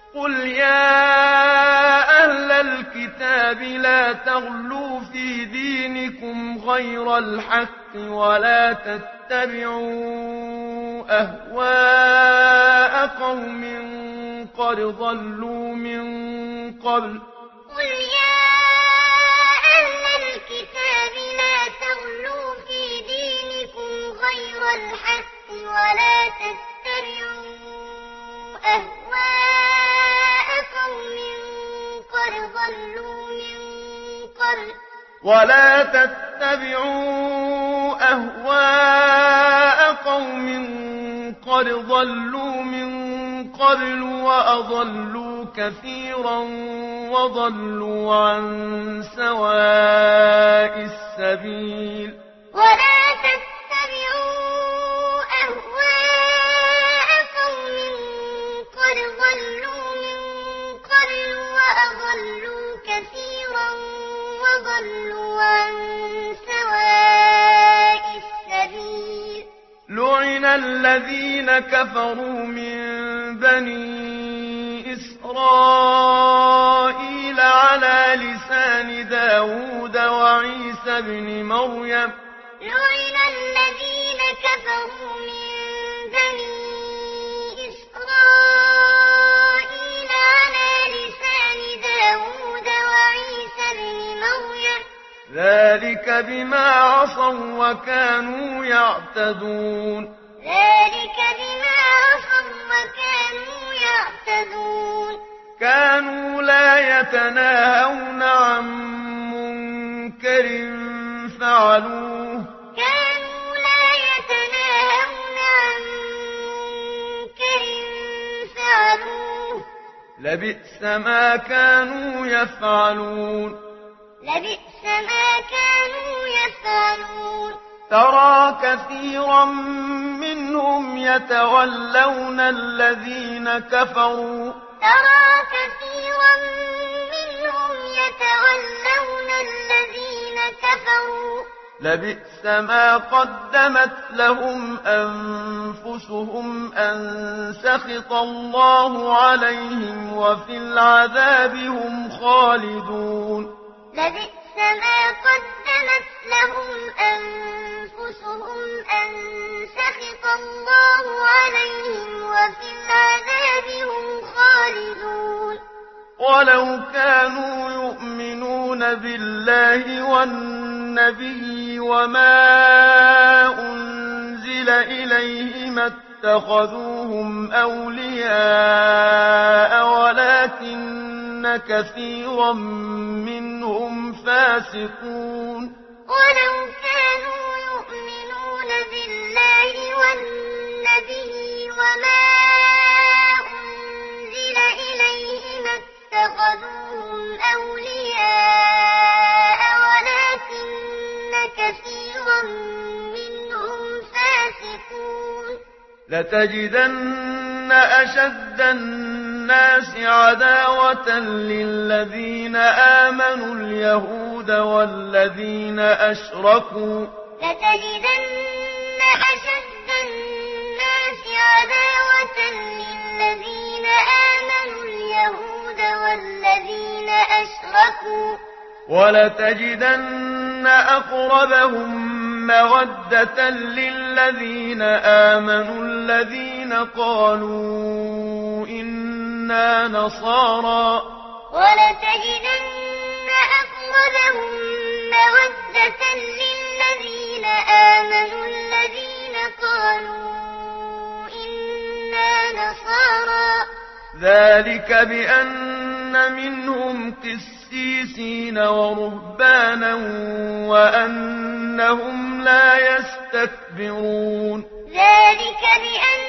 قل يا أهل الكتاب لا تغلوا في دينكم غير الحق ولا تتبعوا أهواء قوم قد ضلوا من قبل قل يا أهل الكتاب لا تغلوا في دينكم غير الحق ولا تتبعوا أهواء قوم قد ضلوا من قبل وأضلوا كثيرا وضلوا عن سواء السبيل ولا تتبعوا أهواء قوم قد ضلوا من قبل وأضلوا كثيرا وضلوا عن سواء السبيل لعن الذين كفروا من بني إسرائيل على لسان داود وعيسى بن مريم لعن الذين كفروا من بني إسرائيل على لسان داود وعيسى بن مريم ذلك بما عصوا وكانوا يعتدون كانوا لا يتناهون عن منكر فعلوه لبئس ما كانوا يفعلون ترى كثيرا منهم يتولون الذين كفروا لبئس ما قدمت لهم أنفسهم أن سخط الله عليهم وفي العذاب هم خالدون لبئس ما قدمت لهم أنفسهم أن سخط الله عليهم وفي العذاب هم خالدون ولو كانوا يؤمنون بالله والنبي وما أنزل إليه ما اتخذوهم أولياء ولكن كثيرا منهم فاسقون ولو كانوا يؤمنون بالله والنبي وما أنزل إليه ما اتخذوهم أولياء ولكن كثيرا منهم فاسقون لتجدن أشد الناس عداوة للذين آمنوا اليهود والذين أشركوا لتجدن أشد الناس عداوة للذين آمنوا اليهود والذين أشركوا ولتجدن أقربهم مودة للذين آمنوا الذين قالوا إنا نصارى ولتجدن أقربهم مودة للذين آمنوا الذين قالوا إنا نصارى ذلك بأن منهم قسيسين ورهبانا وأنهم لا يستكبرون ذلك بأن